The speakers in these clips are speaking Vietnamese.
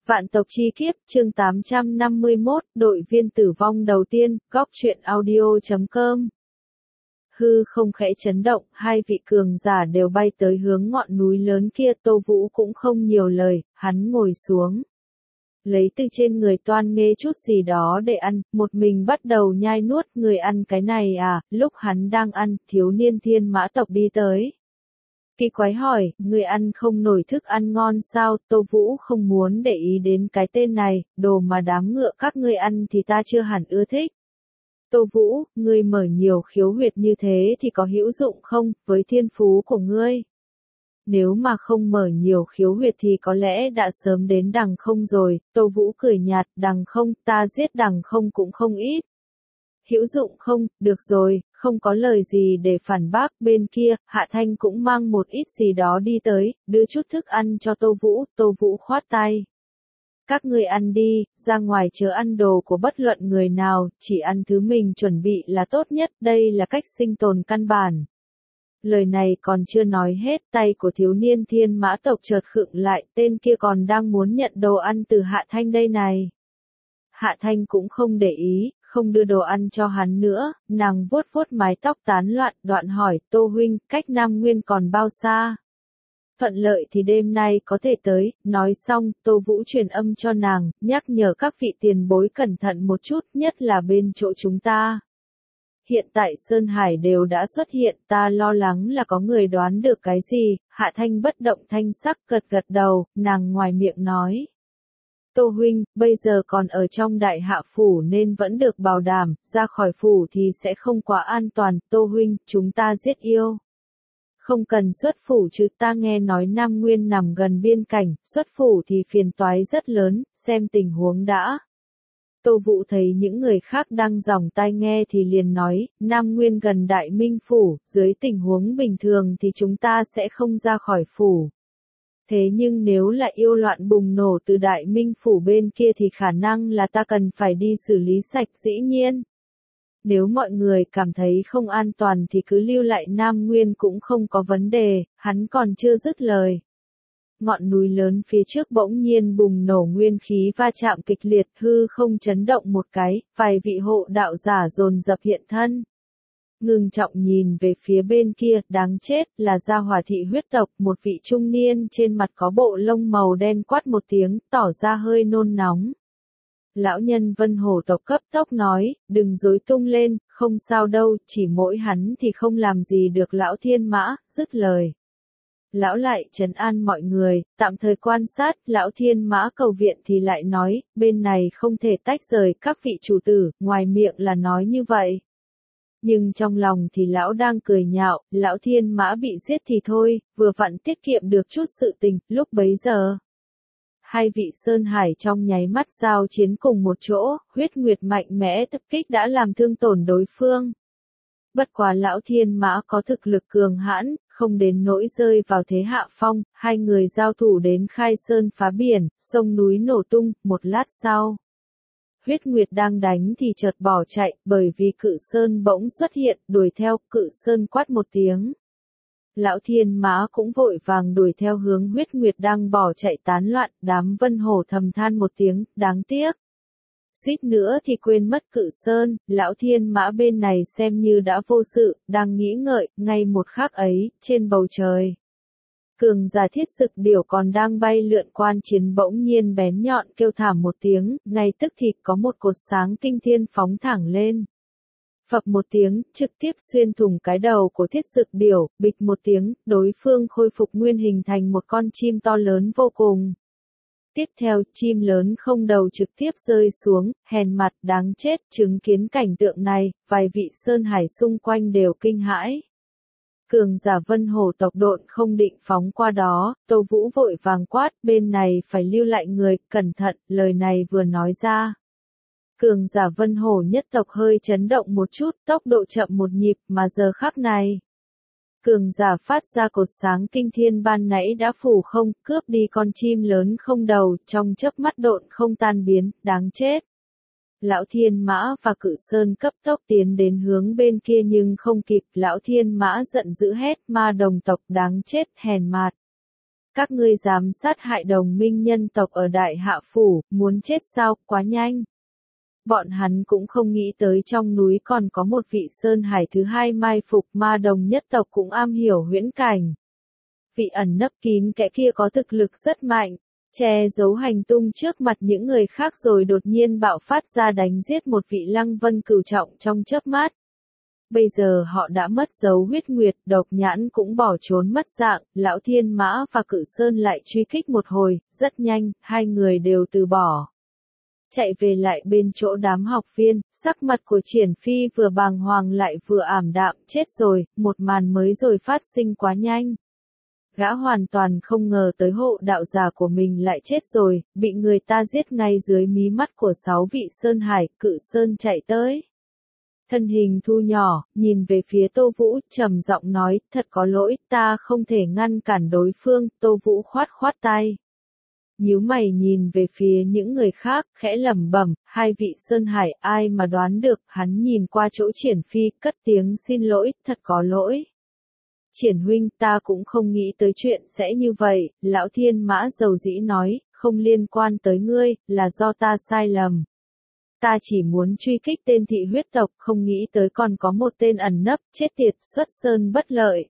Vạn tộc chi kiếp, chương 851, đội viên tử vong đầu tiên, góc truyện audio.com. Hư không khẽ chấn động, hai vị cường giả đều bay tới hướng ngọn núi lớn kia. Tô Vũ cũng không nhiều lời, hắn ngồi xuống. Lấy từ trên người Toan Nghê chút gì đó để ăn, một mình bắt đầu nhai nuốt. Người ăn cái này à? Lúc hắn đang ăn, thiếu niên Thiên Mã tộc đi tới. Kỳ quái hỏi, người ăn không nổi thức ăn ngon sao? Tô Vũ không muốn để ý đến cái tên này, đồ mà đám ngựa các ngươi ăn thì ta chưa hẳn ưa thích. Tô Vũ, ngươi mở nhiều khiếu huyệt như thế thì có hữu dụng không, với thiên phú của ngươi? Nếu mà không mở nhiều khiếu huyệt thì có lẽ đã sớm đến đằng không rồi. Tô Vũ cười nhạt, đằng không, ta giết đằng không cũng không ít. Hữu dụng không, được rồi, không có lời gì để phản bác. Bên kia, Hạ Thanh cũng mang một ít gì đó đi tới, đưa chút thức ăn cho Tô Vũ khoát tay. Các ngươi ăn đi, ra ngoài chớ ăn đồ của bất luận người nào, chỉ ăn thứ mình chuẩn bị là tốt nhất, đây là cách sinh tồn căn bản. Lời này còn chưa nói hết, tay của thiếu niên Thiên Mã tộc chợt khựng lại, tên kia còn đang muốn nhận đồ ăn từ Hạ Thanh đây này. Hạ Thanh cũng không để ý, không đưa đồ ăn cho hắn nữa, nàng vuốt vuốt mái tóc tán loạn, đoạn hỏi, Tô huynh, cách Nam Nguyên còn bao xa? Thuận lợi thì đêm nay có thể tới. Nói xong, Tô Vũ truyền âm cho nàng, nhắc nhở các vị tiền bối cẩn thận một chút, nhất là bên chỗ chúng ta. Hiện tại Sơn Hải đều đã xuất hiện, ta lo lắng là có người đoán được cái gì. Hạ Thanh bất động thanh sắc, gật gật đầu, nàng ngoài miệng nói. Tô huynh, bây giờ còn ở trong đại hạ phủ nên vẫn được bảo đảm, ra khỏi phủ thì sẽ không quá an toàn. Tô huynh, chúng ta giết yêu. Không cần xuất phủ chứ, ta nghe nói Nam Nguyên nằm gần biên cảnh, xuất phủ thì phiền toái rất lớn, xem tình huống đã. Tô Vũ thấy những người khác đang giòng tai nghe thì liền nói, Nam Nguyên gần Đại Minh phủ, dưới tình huống bình thường thì chúng ta sẽ không ra khỏi phủ. Thế nhưng nếu là yêu loạn bùng nổ từ Đại Minh phủ bên kia thì khả năng là ta cần phải đi xử lý sạch. Dĩ nhiên. Nếu mọi người cảm thấy không an toàn thì cứ lưu lại Nam Nguyên cũng không có vấn đề. Hắn còn chưa dứt lời. Ngọn núi lớn phía trước bỗng nhiên bùng nổ nguyên khí va chạm kịch liệt, hư không chấn động một cái, vài vị hộ đạo giả dồn dập hiện thân. Ngưng trọng nhìn về phía bên kia, đáng chết, là gia hỏa thị huyết tộc. Một vị trung niên trên mặt có bộ lông màu đen quát một tiếng, tỏ ra hơi nôn nóng. Lão nhân Vân Hổ tộc cấp tốc nói, đừng rối tung lên, không sao đâu, chỉ mỗi hắn thì không làm gì được lão Thiên Mã. Dứt lời. Lão lại trấn an mọi người, tạm thời quan sát. Lão Thiên Mã cầu viện thì lại nói, bên này không thể tách rời các vị chủ tử, ngoài miệng là nói như vậy. Nhưng trong lòng thì lão đang cười nhạo, lão Thiên Mã bị giết thì thôi, vừa vặn tiết kiệm được chút sự tình. Lúc bấy giờ, hai vị Sơn Hải trong nháy mắt giao chiến cùng một chỗ, huyết nguyệt mạnh mẽ tập kích đã làm thương tổn đối phương. Bất quá lão Thiên Mã có thực lực cường hãn, không đến nỗi rơi vào thế hạ phong. Hai người giao thủ đến khai sơn phá biển, sông núi nổ tung. Một lát sau, huyết nguyệt đang đánh thì chợt bỏ chạy, bởi vì Cự Sơn bỗng xuất hiện, đuổi theo. Cự Sơn quát một tiếng. Lão Thiên Mã cũng vội vàng đuổi theo hướng huyết nguyệt đang bỏ chạy tán loạn. Đám Vân Hổ thầm than một tiếng, đáng tiếc. Suýt nữa thì quên mất Cự Sơn. Lão Thiên Mã bên này xem như đã vô sự, đang nghĩ ngợi. Ngay một khắc ấy, trên bầu trời, cường giả Thiết Dực Điểu còn đang bay lượn quan chiến bỗng nhiên bén nhọn kêu thảm một tiếng, ngay tức thì có một cột sáng kinh thiên phóng thẳng lên. Phập một tiếng, trực tiếp xuyên thủng cái đầu của Thiết Dực Điểu. Bịch một tiếng, đối phương khôi phục nguyên hình thành một con chim to lớn vô cùng. Tiếp theo, chim lớn không đầu trực tiếp rơi xuống, hèn mặt, đáng chết. Chứng kiến cảnh tượng này, vài vị Sơn Hải xung quanh đều kinh hãi. Cường giả Vân Hổ tộc độn không định phóng qua đó. Tô Vũ vội vàng quát, bên này phải lưu lại người, cẩn thận. Lời này vừa nói ra, cường giả Vân Hổ nhất tộc hơi chấn động một chút, tốc độ chậm một nhịp. Mà giờ khắc này, cường giả phát ra cột sáng kinh thiên ban nãy đã phủ không, cướp đi con chim lớn không đầu, trong chớp mắt độn không tan biến. Đáng chết. Lão Thiên Mã và Cự Sơn cấp tốc tiến đến hướng bên kia nhưng không kịp. Lão Thiên Mã giận dữ hét, ma đồng tộc đáng chết, hèn mạt. Các ngươi dám sát hại đồng minh nhân tộc ở Đại Hạ Phủ, muốn chết sao, quá nhanh. Bọn hắn cũng không nghĩ tới trong núi còn có một vị Sơn Hải thứ hai mai phục, ma đồng nhất tộc cũng am hiểu huyễn cảnh. Vị ẩn nấp kín kẽ kia có thực lực rất mạnh, che giấu hành tung trước mặt những người khác rồi đột nhiên bạo phát ra đánh giết một vị Lăng Vân cửu trọng trong chớp mắt. Bây giờ họ đã mất dấu huyết nguyệt, Độc Nhãn cũng bỏ trốn mất dạng, Lão Thiên Mã và Cự Sơn lại truy kích một hồi, rất nhanh, hai người đều từ bỏ. Chạy về lại bên chỗ đám học viên, sắc mặt của Triển Phi vừa bàng hoàng lại vừa ảm đạm, chết rồi, một màn mới rồi phát sinh quá nhanh. Gã hoàn toàn không ngờ tới hộ đạo giả của mình lại chết rồi, bị người ta giết ngay dưới mí mắt của 6 vị Sơn Hải, Cự Sơn chạy tới. Thân hình thu nhỏ, nhìn về phía Tô Vũ, trầm giọng nói, thật có lỗi, ta không thể ngăn cản đối phương, Tô Vũ khoát khoát tay. Nhíu mày nhìn về phía những người khác, khẽ lẩm bẩm, hai vị Sơn Hải, ai mà đoán được, hắn nhìn qua chỗ Triển Phi, cất tiếng xin lỗi, thật có lỗi. Triển huynh, ta cũng không nghĩ tới chuyện sẽ như vậy, Lão Thiên Mã dầu dĩ nói, không liên quan tới ngươi, là do ta sai lầm. Ta chỉ muốn truy kích tên thị huyết tộc, không nghĩ tới còn có một tên ẩn nấp, chết tiệt, xuất sơn bất lợi.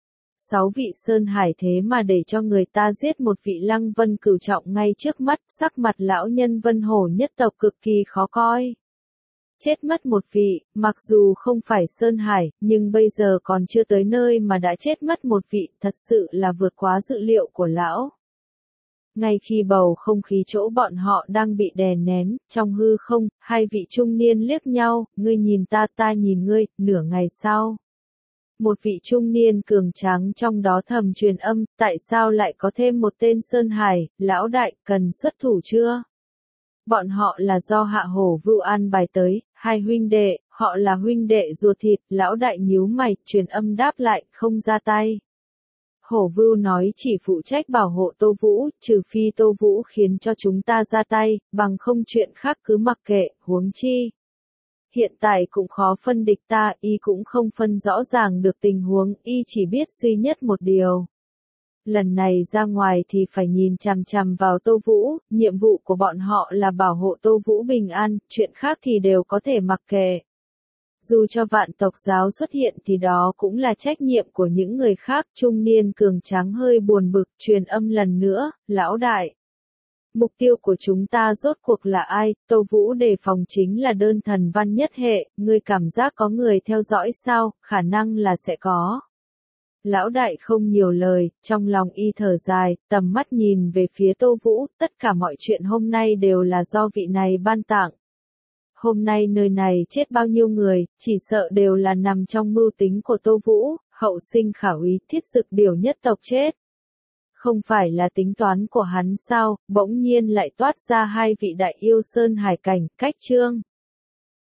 6 vị Sơn Hải thế mà để cho người ta giết một vị Lăng Vân cửu trọng ngay trước mắt, sắc mặt lão nhân Vân Hổ nhất tộc cực kỳ khó coi. Chết mất một vị, mặc dù không phải Sơn Hải, nhưng bây giờ còn chưa tới nơi mà đã chết mất một vị, thật sự là vượt quá dự liệu của lão. Ngay khi bầu không khí chỗ bọn họ đang bị đè nén, trong hư không, hai vị trung niên liếc nhau, ngươi nhìn ta, ta nhìn ngươi, nửa ngày sau. Một vị trung niên cường tráng trong đó thầm truyền âm, tại sao lại có thêm một tên Sơn Hải, lão đại, cần xuất thủ chưa? Bọn họ là do Hạ Hổ Vưu an bài tới, hai huynh đệ, họ là huynh đệ ruột thịt, lão đại nhíu mày, truyền âm đáp lại, không ra tay. Hổ Vưu nói chỉ phụ trách bảo hộ Tô Vũ, trừ phi Tô Vũ khiến cho chúng ta ra tay, bằng không chuyện khác cứ mặc kệ, huống chi. Hiện tại cũng khó phân địch ta, y cũng không phân rõ ràng được tình huống, y chỉ biết duy nhất một điều. Lần này ra ngoài thì phải nhìn chằm chằm vào Tô Vũ, nhiệm vụ của bọn họ là bảo hộ Tô Vũ bình an, chuyện khác thì đều có thể mặc kệ. Dù cho vạn tộc giáo xuất hiện thì đó cũng là trách nhiệm của những người khác, trung niên cường tráng hơi buồn bực, truyền âm lần nữa, lão đại. Mục tiêu của chúng ta rốt cuộc là ai, Tô Vũ đề phòng chính là đơn thần văn nhất hệ, ngươi cảm giác có người theo dõi sao, khả năng là sẽ có. Lão đại không nhiều lời, trong lòng y thở dài, tầm mắt nhìn về phía Tô Vũ, tất cả mọi chuyện hôm nay đều là do vị này ban tặng. Hôm nay nơi này chết bao nhiêu người, chỉ sợ đều là nằm trong mưu tính của Tô Vũ, hậu sinh khả úy thiết dực điều nhất tộc chết. Không phải là tính toán của hắn sao, bỗng nhiên lại toát ra hai vị đại yêu Sơn Hải cảnh, cách chương.